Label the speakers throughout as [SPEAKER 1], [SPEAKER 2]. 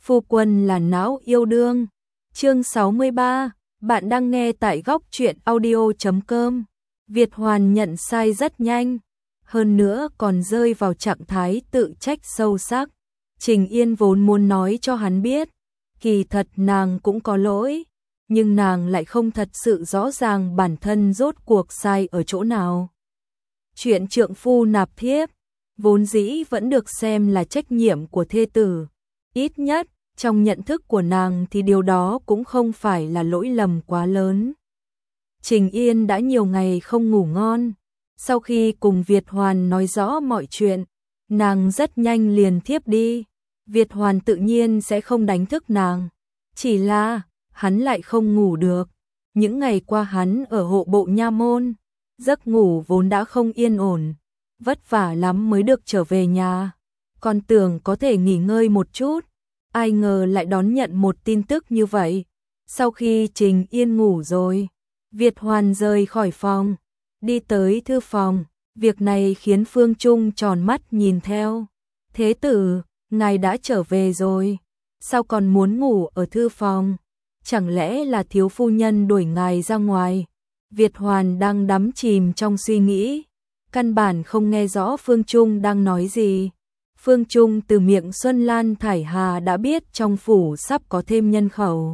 [SPEAKER 1] Phu quân là não yêu đương. Chương 63, bạn đang nghe tại góc truyện audio.com. Việt Hoàn nhận sai rất nhanh, hơn nữa còn rơi vào trạng thái tự trách sâu sắc. Trình Yên vốn muốn nói cho hắn biết, kỳ thật nàng cũng có lỗi, nhưng nàng lại không thật sự rõ ràng bản thân rốt cuộc sai ở chỗ nào. Chuyện trượng phu nạp thiếp, vốn dĩ vẫn được xem là trách nhiệm của thê tử. Ít nhất, trong nhận thức của nàng thì điều đó cũng không phải là lỗi lầm quá lớn. Trình Yên đã nhiều ngày không ngủ ngon. Sau khi cùng Việt Hoàn nói rõ mọi chuyện, nàng rất nhanh liền thiếp đi. Việt Hoàn tự nhiên sẽ không đánh thức nàng. Chỉ là, hắn lại không ngủ được. Những ngày qua hắn ở hộ bộ nha môn, giấc ngủ vốn đã không yên ổn. Vất vả lắm mới được trở về nhà. Còn tưởng có thể nghỉ ngơi một chút. Ai ngờ lại đón nhận một tin tức như vậy. Sau khi Trình Yên ngủ rồi, Việt Hoàn rời khỏi phòng, đi tới thư phòng. Việc này khiến Phương Trung tròn mắt nhìn theo. Thế tử, ngài đã trở về rồi, sao còn muốn ngủ ở thư phòng? Chẳng lẽ là thiếu phu nhân đuổi ngài ra ngoài? Việt Hoàn đang đắm chìm trong suy nghĩ, căn bản không nghe rõ Phương Trung đang nói gì. Phương Trung từ miệng Xuân Lan Thải Hà đã biết trong phủ sắp có thêm nhân khẩu.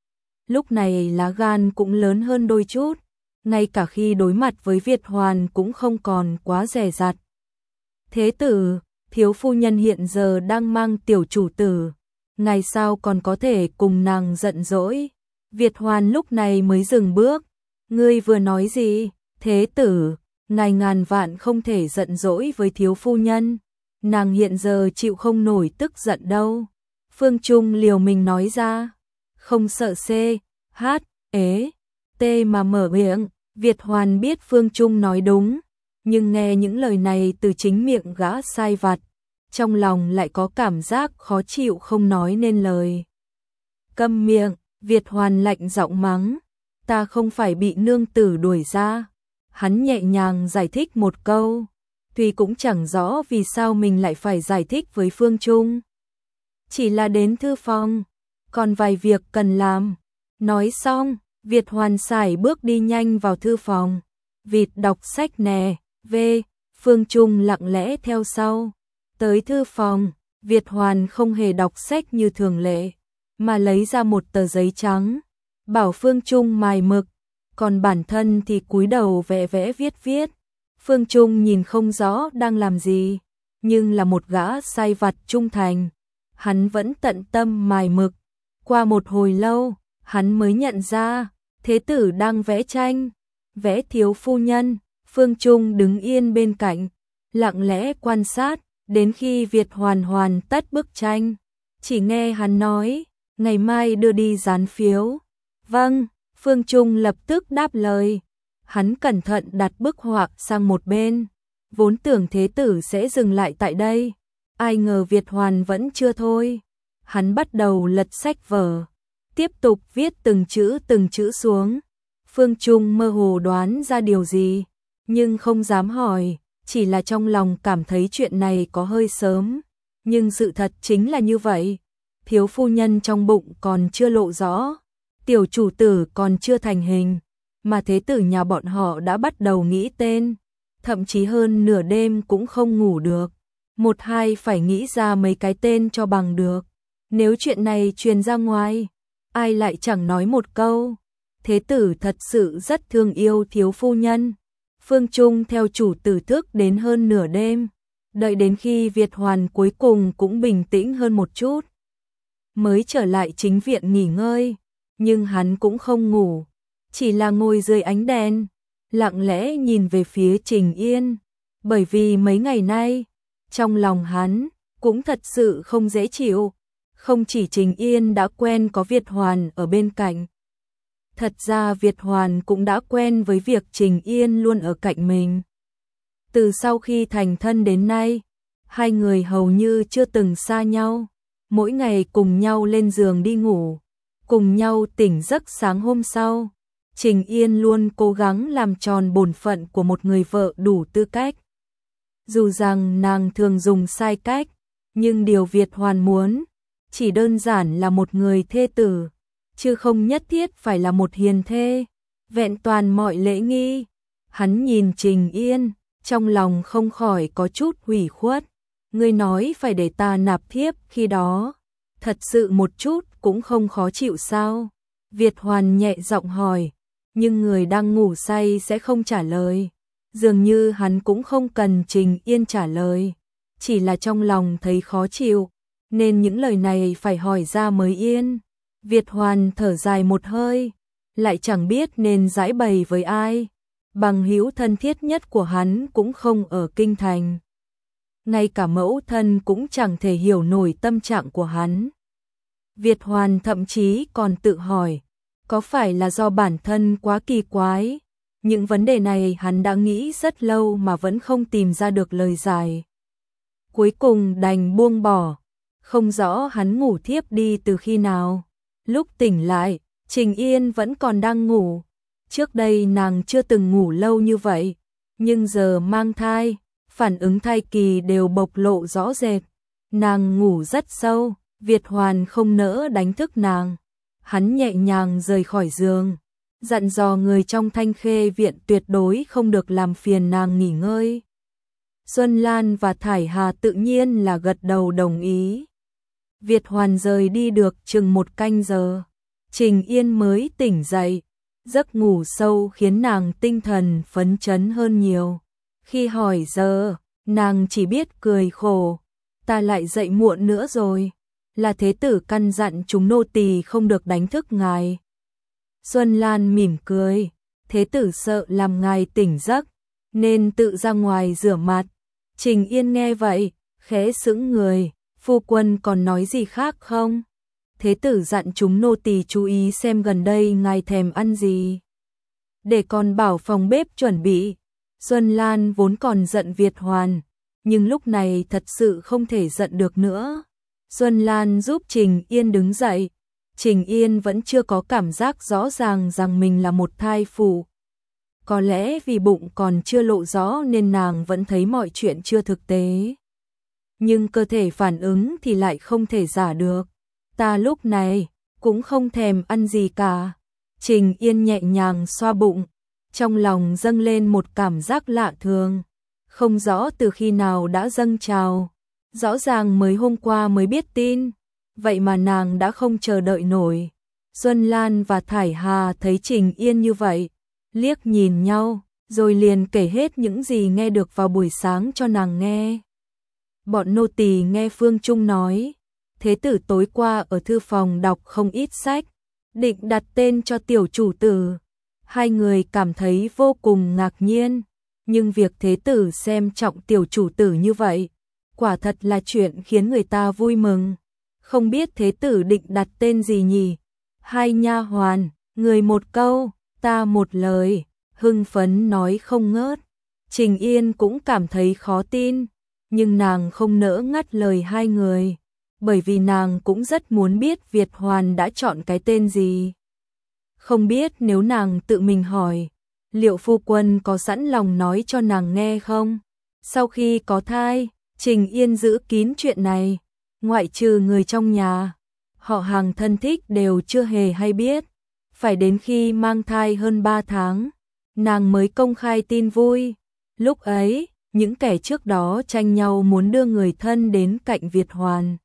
[SPEAKER 1] Lúc này lá gan cũng lớn hơn đôi chút, ngay cả khi đối mặt với Việt Hoàn cũng không còn quá dè dặt. Thế tử, thiếu phu nhân hiện giờ đang mang tiểu chủ tử, ngài sao còn có thể cùng nàng giận dỗi? Việt Hoàn lúc này mới dừng bước. Ngươi vừa nói gì? Thế tử, ngài ngàn vạn không thể giận dỗi với thiếu phu nhân. Nàng hiện giờ chịu không nổi tức giận đâu. Phương Trung liều mình nói ra. Không sợ C, H, ế, T mà mở miệng. Việt Hoàn biết Phương Trung nói đúng, nhưng nghe những lời này từ chính miệng gã sai vặt, trong lòng lại có cảm giác khó chịu không nói nên lời. Câm miệng, Việt Hoàn lạnh giọng mắng. Ta không phải bị nương tử đuổi ra. Hắn nhẹ nhàng giải thích một câu. Tuy cũng chẳng rõ vì sao mình lại phải giải thích với Phương Trung. Chỉ là đến thư phòng, còn vài việc cần làm. Nói xong, Việt Hoàn sải bước đi nhanh vào thư phòng. Vịt đọc sách nè, Phương Trung lặng lẽ theo sau. Tới thư phòng, Việt Hoàn không hề đọc sách như thường lệ, mà lấy ra một tờ giấy trắng, bảo Phương Trung mài mực, còn bản thân thì cúi đầu vẽ vẽ viết. Phương Trung nhìn không rõ đang làm gì, nhưng là một gã sai vặt trung thành, hắn vẫn tận tâm mài mực. Qua một hồi lâu, hắn mới nhận ra, thế tử đang vẽ tranh, vẽ thiếu phu nhân. Phương Trung đứng yên bên cạnh, lặng lẽ quan sát, đến khi Việt Hoàn hoàn tất bức tranh, chỉ nghe hắn nói, ngày mai đưa đi dán phiếu. Vâng, Phương Trung lập tức đáp lời. Hắn cẩn thận đặt bức họa sang một bên, vốn tưởng thế tử sẽ dừng lại tại đây, ai ngờ Việt Hoàn vẫn chưa thôi. Hắn bắt đầu lật sách vở, tiếp tục viết từng chữ xuống. Phương Trung mơ hồ đoán ra điều gì, nhưng không dám hỏi, chỉ là trong lòng cảm thấy chuyện này có hơi sớm. Nhưng sự thật chính là như vậy, thiếu phu nhân trong bụng còn chưa lộ rõ, tiểu chủ tử còn chưa thành hình, mà thế tử nhà bọn họ đã bắt đầu nghĩ tên, thậm chí hơn nửa đêm cũng không ngủ được. Một hai phải nghĩ ra mấy cái tên cho bằng được. Nếu chuyện này truyền ra ngoài, ai lại chẳng nói một câu. Thế tử thật sự rất thương yêu thiếu phu nhân. Phương Trung theo chủ tử thức đến hơn nửa đêm, đợi đến khi Việt Hoàn cuối cùng cũng bình tĩnh hơn một chút, mới trở lại chính viện nghỉ ngơi. Nhưng hắn cũng không ngủ, chỉ là ngồi dưới ánh đèn, lặng lẽ nhìn về phía Trình Yên, bởi vì mấy ngày nay, trong lòng hắn cũng thật sự không dễ chịu. Không chỉ Trình Yên đã quen có Việt Hoàn ở bên cạnh, thật ra Việt Hoàn cũng đã quen với việc Trình Yên luôn ở cạnh mình. Từ sau khi thành thân đến nay, hai người hầu như chưa từng xa nhau, mỗi ngày cùng nhau lên giường đi ngủ, cùng nhau tỉnh giấc sáng hôm sau. Trình Yên luôn cố gắng làm tròn bổn phận của một người vợ đủ tư cách. Dù rằng nàng thường dùng sai cách, nhưng điều Việt Hoàn muốn chỉ đơn giản là một người thê tử, chứ không nhất thiết phải là một hiền thê, vẹn toàn mọi lễ nghi. Hắn nhìn Trình Yên, trong lòng không khỏi có chút ủy khuất. Ngươi nói phải để ta nạp thiếp khi đó, thật sự một chút cũng không khó chịu sao? Việt Hoàn nhẹ giọng hỏi, nhưng người đang ngủ say sẽ không trả lời. Dường như hắn cũng không cần Trình Yên trả lời, chỉ là trong lòng thấy khó chịu, nên những lời này phải hỏi ra mới yên. Việt Hoàn thở dài một hơi, lại chẳng biết nên giải bày với ai. Bằng hữu thân thiết nhất của hắn cũng không ở kinh thành. Ngay cả mẫu thân cũng chẳng thể hiểu nổi tâm trạng của hắn. Việt Hoàn thậm chí còn tự hỏi, có phải là do bản thân quá kỳ quái? Những vấn đề này hắn đã nghĩ rất lâu mà vẫn không tìm ra được lời giải. Cuối cùng đành buông bỏ, không rõ hắn ngủ thiếp đi từ khi nào. Lúc tỉnh lại, Trình Yên vẫn còn đang ngủ. Trước đây nàng chưa từng ngủ lâu như vậy, nhưng giờ mang thai, phản ứng thai kỳ đều bộc lộ rõ rệt. Nàng ngủ rất sâu, Việt Hoàn không nỡ đánh thức nàng. Hắn nhẹ nhàng rời khỏi giường, dặn dò người trong Thanh Khê viện tuyệt đối không được làm phiền nàng nghỉ ngơi. Xuân Lan và Thải Hà tự nhiên là gật đầu đồng ý. Việt Hoàn rời đi được chừng 1 canh giờ, Trình Yên mới tỉnh dậy. Giấc ngủ sâu khiến nàng tinh thần phấn chấn hơn nhiều. Khi hỏi giờ, nàng chỉ biết cười khổ. Ta lại dậy muộn nữa rồi. Là thế tử căn dặn chúng nô tỳ không được đánh thức ngài. Xuân Lan mỉm cười. Thế tử sợ làm ngài tỉnh giấc, nên tự ra ngoài rửa mặt. Trình Yên nghe vậy, khẽ sững người. Phu quân còn nói gì khác không? Thế tử dặn chúng nô tỳ chú ý xem gần đây ngài thèm ăn gì, để còn bảo phòng bếp chuẩn bị. Xuân Lan vốn còn giận Việt Hoàn, nhưng lúc này thật sự không thể giận được nữa. Xuân Lan giúp Trình Yên đứng dậy. Trình Yên vẫn chưa có cảm giác rõ ràng rằng mình là một thai phụ. Có lẽ vì bụng còn chưa lộ rõ nên nàng vẫn thấy mọi chuyện chưa thực tế. Nhưng cơ thể phản ứng thì lại không thể giả được. Ta lúc này cũng không thèm ăn gì cả. Trình Yên nhẹ nhàng xoa bụng, trong lòng dâng lên một cảm giác lạ thường, không rõ từ khi nào đã dâng trào. Rõ ràng mới hôm qua mới biết tin, vậy mà nàng đã không chờ đợi nổi. Xuân Lan và Thải Hà thấy Trình Yên như vậy, liếc nhìn nhau, rồi liền kể hết những gì nghe được vào buổi sáng cho nàng nghe. Bọn nô tỳ nghe Phương Trung nói, thế tử tối qua ở thư phòng đọc không ít sách, định đặt tên cho tiểu chủ tử. Hai người cảm thấy vô cùng ngạc nhiên, nhưng việc thế tử xem trọng tiểu chủ tử như vậy, quả thật là chuyện khiến người ta vui mừng. Không biết thế tử định đặt tên gì nhỉ? Hai nha hoàn, người một câu, ta một lời, hưng phấn nói không ngớt. Trình Yên cũng cảm thấy khó tin, nhưng nàng không nỡ ngắt lời hai người, bởi vì nàng cũng rất muốn biết Việt Hoàn đã chọn cái tên gì. Không biết nếu nàng tự mình hỏi, liệu phu quân có sẵn lòng nói cho nàng nghe không? Sau khi có thai, Trình Yên giữ kín chuyện này, ngoại trừ người trong nhà, họ hàng thân thích đều chưa hề hay biết. Phải đến khi mang thai hơn 3 tháng, nàng mới công khai tin vui. Lúc ấy, những kẻ trước đó tranh nhau muốn đưa người thân đến cạnh Việt Hoàn,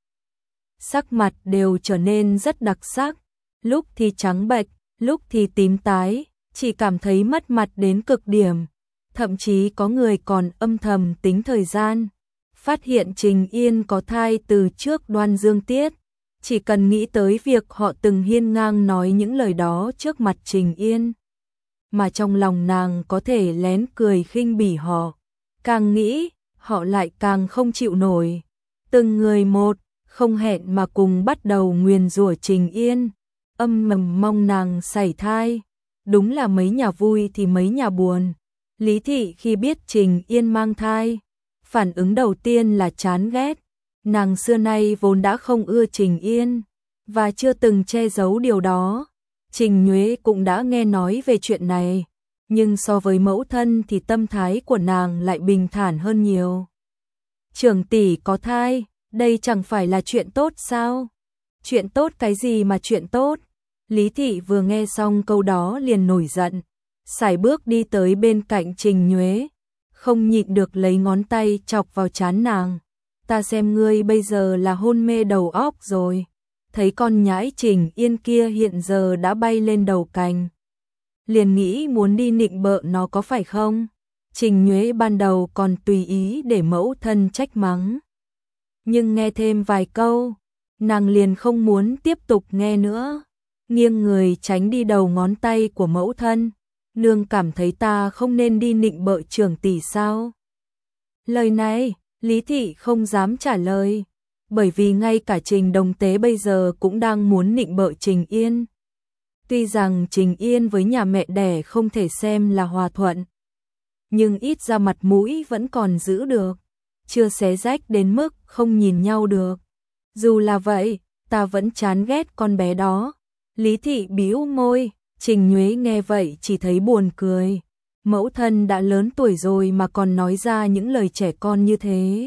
[SPEAKER 1] sắc mặt đều trở nên rất đặc sắc, lúc thì trắng bệch, lúc thì tím tái, chỉ cảm thấy mất mặt đến cực điểm. Thậm chí có người còn âm thầm tính thời gian, phát hiện Trình Yên có thai từ trước Đoan Dương Tiết. Chỉ cần nghĩ tới việc họ từng hiên ngang nói những lời đó trước mặt Trình Yên, mà trong lòng nàng có thể lén cười khinh bỉ họ. Càng nghĩ, họ lại càng không chịu nổi. Từng người một, không hẹn mà cùng bắt đầu nguyền rủa Trình Yên, âm mầm mong nàng sảy thai. Đúng là mấy nhà vui thì mấy nhà buồn. Lý Thị khi biết Trình Yên mang thai, phản ứng đầu tiên là chán ghét. Nàng xưa nay vốn đã không ưa Trình Yên, và chưa từng che giấu điều đó. Trình Nhuế cũng đã nghe nói về chuyện này, nhưng so với mẫu thân thì tâm thái của nàng lại bình thản hơn nhiều. Trưởng tỷ có thai, đây chẳng phải là chuyện tốt sao? Chuyện tốt cái gì mà chuyện tốt? Lý Thị vừa nghe xong câu đó liền nổi giận, sải bước đi tới bên cạnh Trình Nhuế, không nhịn được lấy ngón tay chọc vào trán nàng. Ta xem ngươi bây giờ là hôn mê đầu óc rồi. Thấy con nhãi Trình Yên kia hiện giờ đã bay lên đầu cành, liền nghĩ muốn đi nịnh bợ nó có phải không? Trình Nhuế ban đầu còn tùy ý để mẫu thân trách mắng, nhưng nghe thêm vài câu, nàng liền không muốn tiếp tục nghe nữa, nghiêng người tránh đi đầu ngón tay của mẫu thân. Nương cảm thấy ta không nên đi nịnh bợ trưởng tỷ sao? Lời này, Lý Thị không dám trả lời, bởi vì ngay cả Trình Đồng Tế bây giờ cũng đang muốn nịnh bợ Trình Yên. Tuy rằng Trình Yên với nhà mẹ đẻ không thể xem là hòa thuận, nhưng ít ra mặt mũi vẫn còn giữ được, chưa xé rách đến mức không nhìn nhau được. Dù là vậy, ta vẫn chán ghét con bé đó. Lý Thị bĩu môi, Trình Nhuế nghe vậy chỉ thấy buồn cười. Mẫu thân đã lớn tuổi rồi mà còn nói ra những lời trẻ con như thế,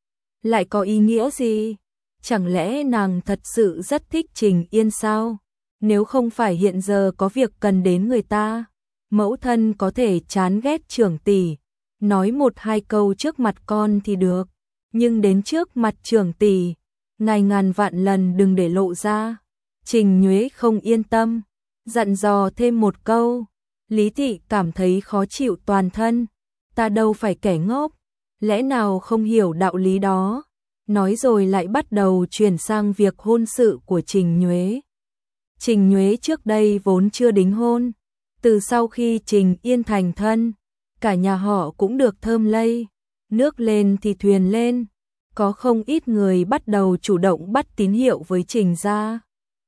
[SPEAKER 1] lại có ý nghĩa gì? Chẳng lẽ nàng thật sự rất thích Trình Yên sao? Nếu không phải hiện giờ có việc cần đến người ta, mẫu thân có thể chán ghét trưởng tỷ, nói một hai câu trước mặt con thì được, nhưng đến trước mặt trưởng tỷ, ngài ngàn vạn lần đừng để lộ ra. Trình Nhuế không yên tâm, dặn dò thêm một câu. Lý Thị cảm thấy khó chịu toàn thân. Ta đâu phải kẻ ngốc, lẽ nào không hiểu đạo lý đó? Nói rồi lại bắt đầu chuyển sang việc hôn sự của Trình Nhuế. Trình Nhuế trước đây vốn chưa đính hôn, từ sau khi Trình Yên thành thân, cả nhà họ cũng được thơm lây, nước lên thì thuyền lên, có không ít người bắt đầu chủ động bắt tín hiệu với Trình gia.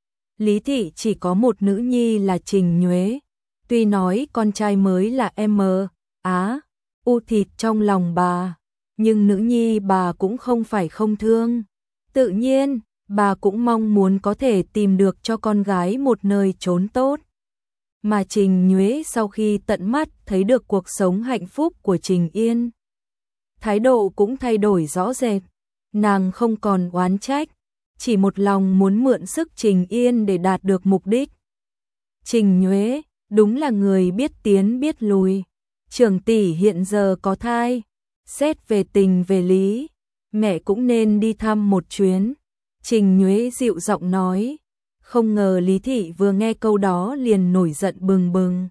[SPEAKER 1] Lý Thị chỉ có một nữ nhi là Trình Nhuế, tuy nói con trai mới là u thịt trong lòng bà, nhưng nữ nhi bà cũng không phải không thương. Tự nhiên, bà cũng mong muốn có thể tìm được cho con gái một nơi trốn tốt. Mà Trình Nhuế sau khi tận mắt thấy được cuộc sống hạnh phúc của Trình Yên, thái độ cũng thay đổi rõ rệt. Nàng không còn oán trách, chỉ một lòng muốn mượn sức Trình Yên để đạt được mục đích. Trình Nhuế đúng là người biết tiến biết lùi. Trưởng tỷ hiện giờ có thai, xét về tình về lý, mẹ cũng nên đi thăm một chuyến. Trình Nhuế dịu giọng nói. Không ngờ Lý Thị vừa nghe câu đó liền nổi giận bừng bừng.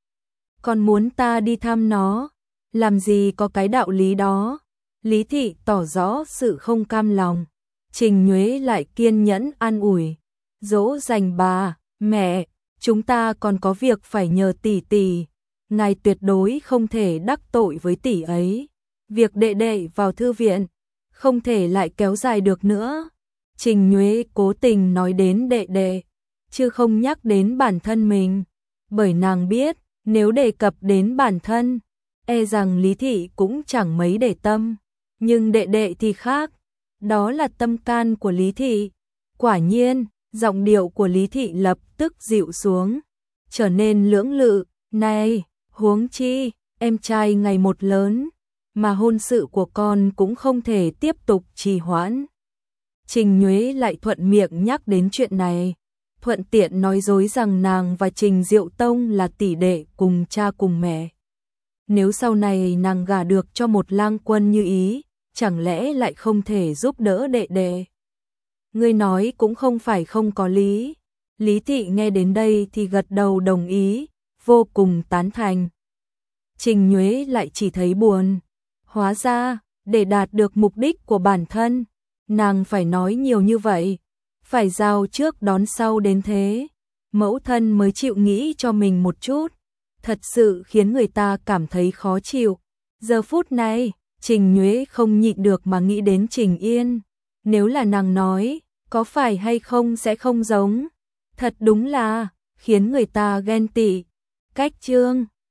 [SPEAKER 1] Còn muốn ta đi thăm nó, làm gì có cái đạo lý đó? Lý Thị tỏ rõ sự không cam lòng. Trình Nhuế lại kiên nhẫn an ủi, dỗ dành bà, mẹ, chúng ta còn có việc phải nhờ tỷ tỷ, ngài tuyệt đối không thể đắc tội với tỷ ấy. Việc đệ đệ vào thư viện, không thể lại kéo dài được nữa. Trình Nhuế cố tình nói đến đệ đệ, chứ không nhắc đến bản thân mình, bởi nàng biết, nếu đề cập đến bản thân, e rằng Lý Thị cũng chẳng mấy để tâm, nhưng đệ đệ thì khác, đó là tâm can của Lý Thị. Quả nhiên, giọng điệu của Lý Thị lập tức dịu xuống, trở nên lưỡng lự. Này, huống chi, em trai ngày một lớn, mà hôn sự của con cũng không thể tiếp tục trì hoãn. Trình Nhuế lại thuận miệng nhắc đến chuyện này, thuận tiện nói dối rằng nàng và Trình Diệu Tông là tỷ đệ cùng cha cùng mẹ. Nếu sau này nàng gả được cho một lang quân như ý, chẳng lẽ lại không thể giúp đỡ đệ đệ? Ngươi nói cũng không phải không có lý. Lý Thị nghe đến đây thì gật đầu đồng ý, vô cùng tán thành. Trình Nhuế lại chỉ thấy buồn. Hóa ra, để đạt được mục đích của bản thân, nàng phải nói nhiều như vậy, phải giao trước đón sau đến thế, mẫu thân mới chịu nghĩ cho mình một chút, thật sự khiến người ta cảm thấy khó chịu. Giờ phút này, Trình Nhuế không nhịn được mà nghĩ đến Trình Yên, nếu là nàng nói, có phải hay không sẽ không giống, thật đúng là khiến người ta ghen tị. Cách chương